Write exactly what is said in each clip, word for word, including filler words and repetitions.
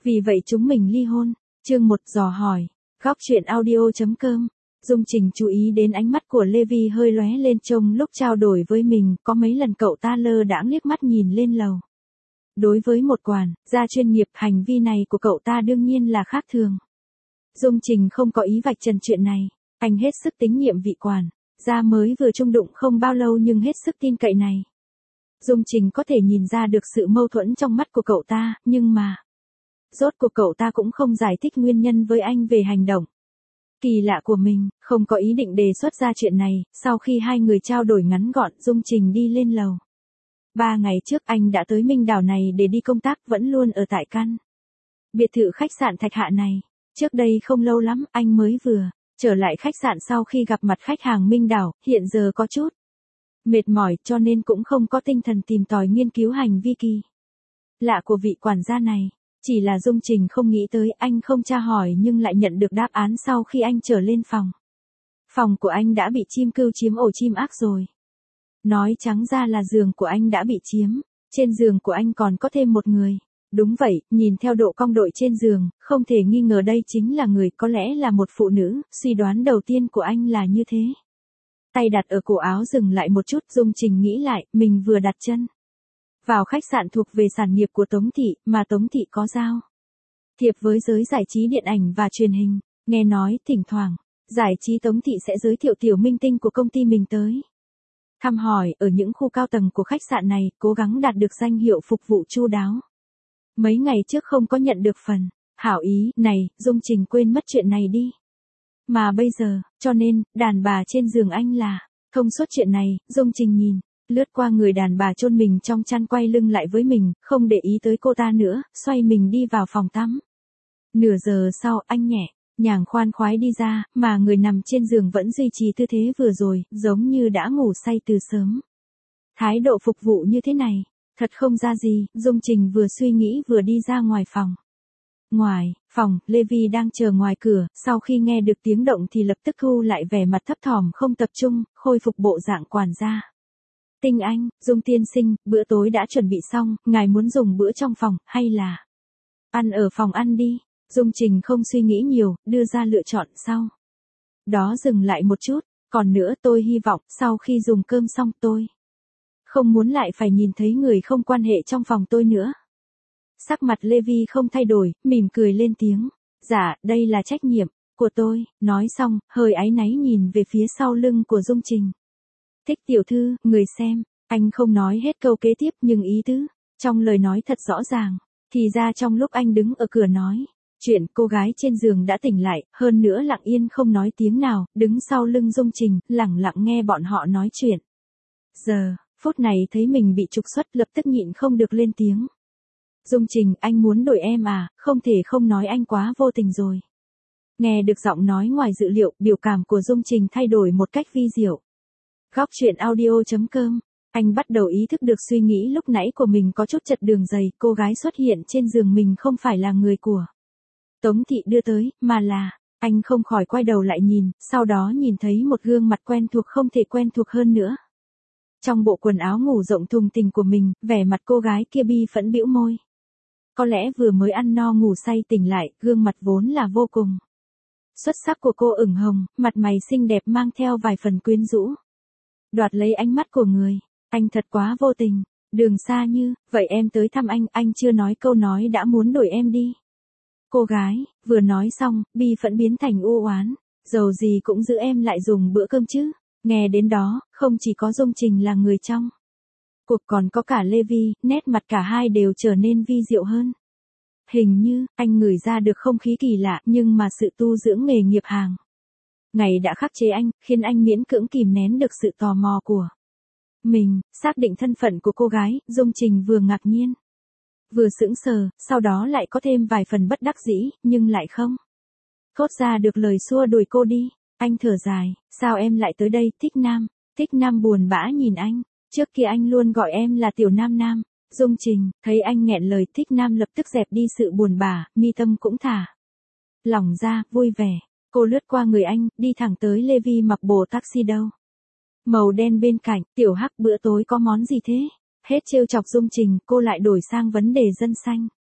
Vì vậy chúng mình ly hôn. Chương một dò hỏi. Góc truyện audio chấm com. Dung Trình chú ý đến ánh mắt của Levi hơi lóe lên trông lúc trao đổi với mình, có mấy lần cậu ta lơ đãng liếc mắt nhìn lên lầu. Đối với một quản gia chuyên nghiệp, hành vi này của cậu ta đương nhiên là khác thường. Dung Trình không có ý vạch trần chuyện này, anh hết sức tín nhiệm vị quản gia mới vừa chung đụng không bao lâu nhưng hết sức tin cậy này. Dung Trình có thể nhìn ra được sự mâu thuẫn trong mắt của cậu ta, nhưng mà rốt cuộc cậu ta cũng không giải thích nguyên nhân với anh về hành động kỳ lạ của mình, không có ý định đề xuất ra chuyện này. Sau khi hai người trao đổi ngắn gọn, Dung Trình đi lên lầu. Ba ngày trước anh đã tới Minh Đảo này để đi công tác, vẫn luôn ở tại căn biệt thự khách sạn Thạch Hạ này. Trước đây không lâu lắm, anh mới vừa trở lại khách sạn sau khi gặp mặt khách hàng Minh Đảo, hiện giờ có chút mệt mỏi cho nên cũng không có tinh thần tìm tòi nghiên cứu hành vi kỳ lạ của vị quản gia này. Chỉ là Dung Trình không nghĩ tới, anh không tra hỏi nhưng lại nhận được đáp án sau khi anh trở lên phòng. Phòng của anh đã bị chim cưu chiếm ổ chim ác rồi. Nói trắng ra là giường của anh đã bị chiếm, trên giường của anh còn có thêm một người. Đúng vậy, nhìn theo độ cong đội trên giường, không thể nghi ngờ đây chính là người, có lẽ là một phụ nữ, suy đoán đầu tiên của anh là như thế. Tay đặt ở cổ áo dừng lại một chút, Dung Trình nghĩ lại, mình vừa đặt chân vào khách sạn thuộc về sản nghiệp của Tống Thị, mà Tống Thị có giao thiệp với giới giải trí điện ảnh và truyền hình. Nghe nói, thỉnh thoảng, giải trí Tống Thị sẽ giới thiệu tiểu minh tinh của công ty mình tới thăm hỏi ở những khu cao tầng của khách sạn này, cố gắng đạt được danh hiệu phục vụ chu đáo. Mấy ngày trước không có nhận được phần hảo ý này, Dung Trình quên mất chuyện này đi. Mà bây giờ, cho nên, đàn bà trên giường anh là thông suốt chuyện này. Dung Trình nhìn lướt qua người đàn bà chôn mình trong chăn quay lưng lại với mình, không để ý tới cô ta nữa, xoay mình đi vào phòng tắm. Nửa giờ sau, anh nhẹ nhàng khoan khoái đi ra, mà người nằm trên giường vẫn duy trì tư thế vừa rồi, giống như đã ngủ say từ sớm. Thái độ phục vụ như thế này, thật không ra gì. Dung Trình vừa suy nghĩ vừa đi ra ngoài phòng. Ngoài phòng, Levi đang chờ ngoài cửa, sau khi nghe được tiếng động thì lập tức thu lại vẻ mặt thấp thỏm không tập trung, khôi phục bộ dạng quản gia. Tinh Anh, Dung tiên sinh, bữa tối đã chuẩn bị xong, ngài muốn dùng bữa trong phòng, hay là ăn ở phòng ăn đi. Dung Trình không suy nghĩ nhiều, đưa ra lựa chọn sau. Đó dừng lại một chút, còn nữa tôi hy vọng, sau khi dùng cơm xong tôi không muốn lại phải nhìn thấy người không quan hệ trong phòng tôi nữa. Sắc mặt Levi không thay đổi, mỉm cười lên tiếng. Dạ, đây là trách nhiệm của tôi. Nói xong, hơi áy náy nhìn về phía sau lưng của Dung Trình. Thích tiểu thư, người xem. Anh không nói hết câu kế tiếp nhưng ý tứ trong lời nói thật rõ ràng. Thì ra trong lúc anh đứng ở cửa nói chuyện, cô gái trên giường đã tỉnh lại, hơn nữa lặng yên không nói tiếng nào, đứng sau lưng Dung Trình, lẳng lặng nghe bọn họ nói chuyện. Giờ, phút này thấy mình bị trục xuất, lập tức nhịn không được lên tiếng. Dung Trình, anh muốn đổi em à, không thể không nói anh quá vô tình rồi. Nghe được giọng nói ngoài dự liệu, biểu cảm của Dung Trình thay đổi một cách vi diệu. Góc truyện audio chấm com. Anh bắt đầu ý thức được suy nghĩ lúc nãy của mình có chút chật đường dày, cô gái xuất hiện trên giường mình không phải là người của Tống Thị đưa tới, mà là, anh không khỏi quay đầu lại nhìn, sau đó nhìn thấy một gương mặt quen thuộc không thể quen thuộc hơn nữa. Trong bộ quần áo ngủ rộng thùng thình của mình, vẻ mặt cô gái kia bi phẫn bĩu môi. Có lẽ vừa mới ăn no ngủ say tỉnh lại, gương mặt vốn là vô cùng xuất sắc của cô ửng hồng, mặt mày xinh đẹp mang theo vài phần quyến rũ. Đoạt lấy ánh mắt của người, anh thật quá vô tình. Đường xa như, vậy em tới thăm anh, anh chưa nói câu nói đã muốn đuổi em đi. Cô gái, vừa nói xong, bi phẫn biến thành u oán. Dầu gì cũng giữ em lại dùng bữa cơm chứ. Nghe đến đó, không chỉ có Dung Trình là người trong cuộc còn có cả Levi, nét mặt cả hai đều trở nên vi diệu hơn. Hình như, anh ngửi ra được không khí kỳ lạ, nhưng mà sự tu dưỡng nghề nghiệp hàng ngày đã khắc chế anh, khiến anh miễn cưỡng kìm nén được sự tò mò của mình. Xác định thân phận của cô gái, Dung Trình vừa ngạc nhiên, vừa sững sờ, sau đó lại có thêm vài phần bất đắc dĩ, nhưng lại không thốt ra được lời xua đuổi cô đi. Anh thở dài, sao em lại tới đây? Thích Nam. Thích Nam buồn bã nhìn anh, trước kia anh luôn gọi em là Tiểu Nam Nam. Dung Trình, thấy anh nghẹn lời, Thích Nam lập tức dẹp đi sự buồn bã, mi tâm cũng thả lỏng ra, vui vẻ. Cô lướt qua người anh, đi thẳng tới Levi mặc bộ taxi đâu màu đen bên cạnh. Tiểu Hắc, bữa tối có món gì thế? Hết trêu chọc Dung Trình, cô lại đổi sang vấn đề dân xanh.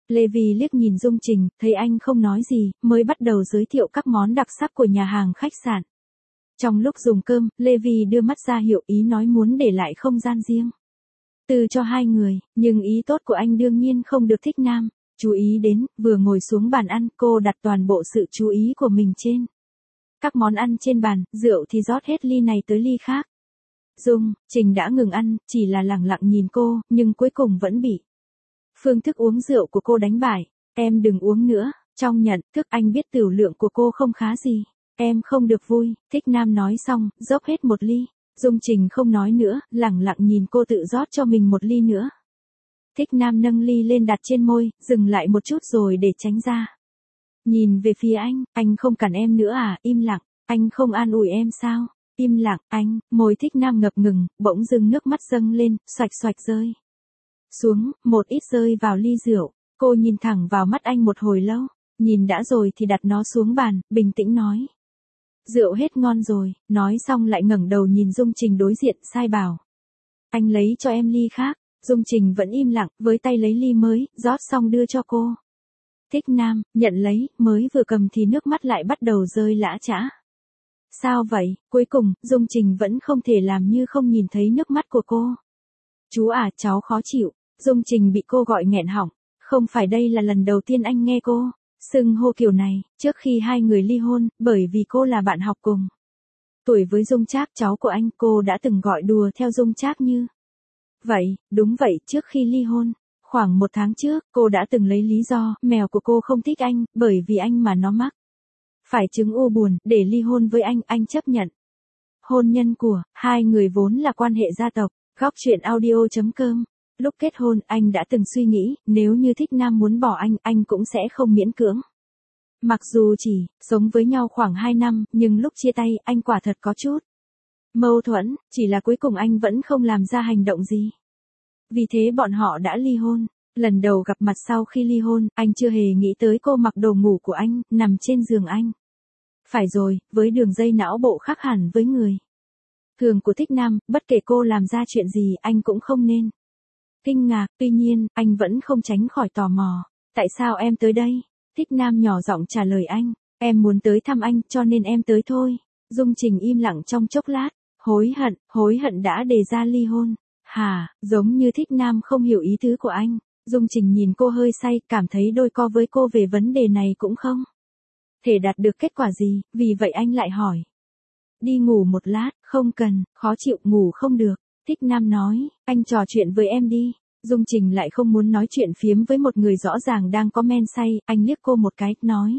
Levi liếc nhìn Dung Trình, thấy anh không nói gì, mới bắt đầu giới thiệu các món đặc sắc của nhà hàng khách sạn. Trong lúc dùng cơm, Levi đưa mắt ra hiệu ý nói muốn để lại không gian riêng từ cho hai người, nhưng ý tốt của anh đương nhiên không được Thích Nam chú ý đến. Vừa ngồi xuống bàn ăn, cô đặt toàn bộ sự chú ý của mình trên các món ăn trên bàn, rượu thì rót hết ly này tới ly khác. Dung Trình đã ngừng ăn, chỉ là lẳng lặng nhìn cô, nhưng cuối cùng vẫn bị phương thức uống rượu của cô đánh bại. Em đừng uống nữa, trong nhận thức anh biết tửu lượng của cô không khá gì. Em không được vui. Thích Nam nói xong, dốc hết một ly. Dung Trình không nói nữa, lẳng lặng nhìn cô tự rót cho mình một ly nữa. Thích Nam nâng ly lên đặt trên môi, dừng lại một chút rồi để tránh ra. Nhìn về phía anh, anh không cần em nữa à, im lặng, anh không an ủi em sao? Im lặng, anh, môi Thích Nam ngập ngừng, bỗng dưng nước mắt dâng lên, xoạch xoạch rơi xuống, một ít rơi vào ly rượu. Cô nhìn thẳng vào mắt anh một hồi lâu, nhìn đã rồi thì đặt nó xuống bàn, bình tĩnh nói. Rượu hết ngon rồi, nói xong lại ngẩng đầu nhìn Dung Trình đối diện, sai bảo. Anh lấy cho em ly khác. Dung Trình vẫn im lặng, với tay lấy ly mới, rót xong đưa cho cô. Thích Nam, nhận lấy, mới vừa cầm thì nước mắt lại bắt đầu rơi lã chã. Sao vậy? Cuối cùng, Dung Trình vẫn không thể làm như không nhìn thấy nước mắt của cô. Chú à, cháu khó chịu. Dung Trình bị cô gọi nghẹn họng. Không phải đây là lần đầu tiên anh nghe cô xưng hô kiểu này, trước khi hai người ly hôn, bởi vì cô là bạn học cùng tuổi với Dung Trác, cháu của anh, cô đã từng gọi đùa theo Dung Trác như vậy. Đúng vậy, trước khi ly hôn, khoảng một tháng trước, cô đã từng lấy lý do mèo của cô không thích anh, bởi vì anh mà nó mắc phải chứng u buồn, để ly hôn với anh, anh chấp nhận hôn nhân của hai người vốn là quan hệ gia tộc. Góc truyện audio chấm com. Lúc kết hôn, anh đã từng suy nghĩ, nếu như Thích Nam muốn bỏ anh, anh cũng sẽ không miễn cưỡng. Mặc dù chỉ sống với nhau khoảng hai năm, nhưng lúc chia tay, anh quả thật có chút mâu thuẫn, chỉ là cuối cùng anh vẫn không làm ra hành động gì. Vì thế bọn họ đã ly hôn. Lần đầu gặp mặt sau khi ly hôn, anh chưa hề nghĩ tới cô mặc đồ ngủ của anh, nằm trên giường anh. Phải rồi, với đường dây não bộ khác hẳn với người thường của Thích Nam, bất kể cô làm ra chuyện gì, anh cũng không nên kinh ngạc. Tuy nhiên, anh vẫn không tránh khỏi tò mò. Tại sao em tới đây? Thích Nam nhỏ giọng trả lời anh. Em muốn tới thăm anh, cho nên em tới thôi. Dung Trình im lặng trong chốc lát. Hối hận, hối hận đã đề ra ly hôn. Hà, giống như Thích Nam không hiểu ý tứ của anh. Dung Trình nhìn cô hơi say, cảm thấy đôi co với cô về vấn đề này cũng không thể đạt được kết quả gì, vì vậy anh lại hỏi. Đi ngủ một lát, không cần, khó chịu, ngủ không được. Thích Nam nói, anh trò chuyện với em đi. Dung Trình lại không muốn nói chuyện phiếm với một người rõ ràng đang có men say, anh liếc cô một cái, nói.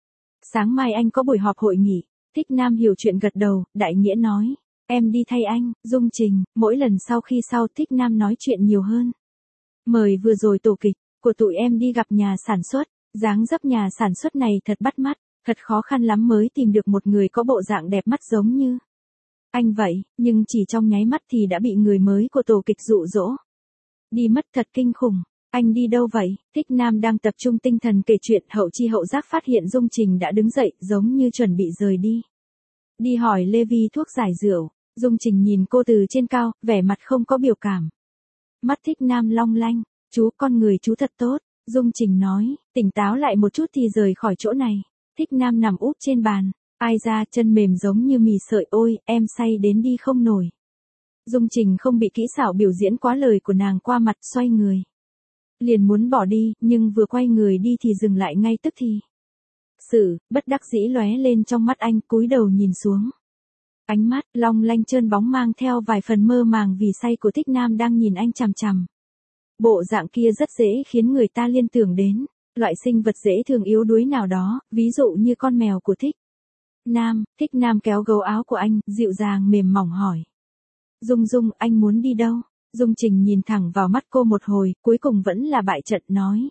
Sáng mai anh có buổi họp hội nghị. Thích Nam hiểu chuyện gật đầu, đại nghĩa nói. Em đi thay anh. Dung Trình, mỗi lần sau khi sau Thích Nam nói chuyện nhiều hơn. Mời vừa rồi tổ kịch của tụi em đi gặp nhà sản xuất. Dáng dấp nhà sản xuất này thật bắt mắt, thật khó khăn lắm mới tìm được một người có bộ dạng đẹp mắt giống như anh vậy, nhưng chỉ trong nháy mắt thì đã bị người mới của tổ kịch dụ dỗ đi mất, thật kinh khủng. Anh đi đâu vậy? Thích Nam đang tập trung tinh thần kể chuyện, hậu chi hậu giác phát hiện Dung Trình đã đứng dậy, giống như chuẩn bị rời đi. Đi hỏi Levi thuốc giải rượu. Dung Trình nhìn cô từ trên cao, vẻ mặt không có biểu cảm. Mắt Thích Nam long lanh. Chú, con người chú thật tốt. Dung Trình nói, tỉnh táo lại một chút thì rời khỏi chỗ này. Thích Nam nằm úp trên bàn. Ai ra, chân mềm giống như mì sợi, ôi, em say đến đi không nổi. Dung Trình không bị kỹ xảo biểu diễn quá lời của nàng qua mặt, xoay người. Liền muốn bỏ đi, nhưng vừa quay người đi thì dừng lại ngay tức thì. Sự, bất đắc dĩ lóe lên trong mắt anh, cúi đầu nhìn xuống. Ánh mắt, long lanh trơn bóng mang theo vài phần mơ màng vì say của Thích Nam đang nhìn anh chằm chằm. Bộ dạng kia rất dễ khiến người ta liên tưởng đến loại sinh vật dễ thương yếu đuối nào đó, ví dụ như con mèo của Thích Nam. Thích Nam kéo gấu áo của anh, dịu dàng mềm mỏng hỏi. Dung Dung, anh muốn đi đâu? Dung Trình nhìn thẳng vào mắt cô một hồi, cuối cùng vẫn là bại trận, nói.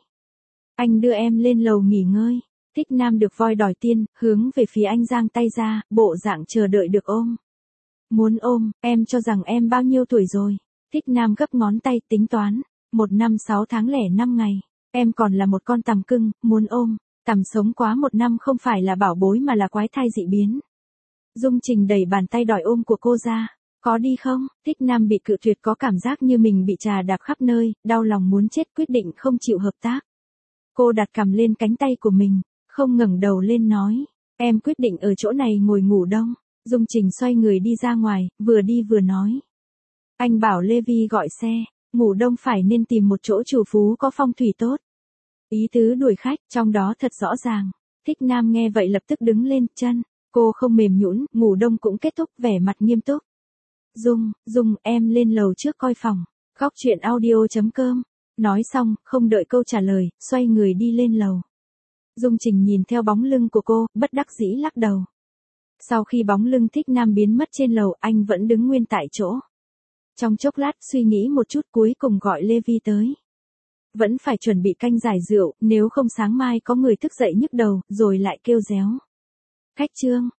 Anh đưa em lên lầu nghỉ ngơi. Thích Nam được voi đòi tiên, hướng về phía anh giang tay ra, bộ dạng chờ đợi được ôm. Muốn ôm, em cho rằng em bao nhiêu tuổi rồi? Thích Nam gấp ngón tay, tính toán. Một năm sáu tháng lẻ năm ngày. Em còn là một con tằm cưng, muốn ôm. Tằm sống quá một năm không phải là bảo bối mà là quái thai dị biến. Dung Trình đẩy bàn tay đòi ôm của cô ra. Có đi không? Thích Nam bị cự tuyệt có cảm giác như mình bị trà đạp khắp nơi, đau lòng muốn chết, quyết định không chịu hợp tác. Cô đặt cằm lên cánh tay của mình, không ngẩng đầu lên nói. Em quyết định ở chỗ này ngồi ngủ đông. Dung Trình xoay người đi ra ngoài, vừa đi vừa nói. Anh bảo Levi gọi xe, ngủ đông phải nên tìm một chỗ chủ phú có phong thủy tốt. Ý tứ đuổi khách, trong đó thật rõ ràng. Thích Nam nghe vậy lập tức đứng lên, chân. Cô không mềm nhũn, ngủ đông cũng kết thúc, vẻ mặt nghiêm túc. Dung, Dung, em lên lầu trước coi phòng. Góc chuyện audio chấm com. Nói xong, không đợi câu trả lời, xoay người đi lên lầu. Dung Trình nhìn theo bóng lưng của cô, bất đắc dĩ lắc đầu. Sau khi bóng lưng Thích Nam biến mất trên lầu, anh vẫn đứng nguyên tại chỗ. Trong chốc lát suy nghĩ một chút, cuối cùng gọi Levi tới. Vẫn phải chuẩn bị canh giải rượu, nếu không sáng mai có người thức dậy nhức đầu, rồi lại kêu réo. Khách Trương,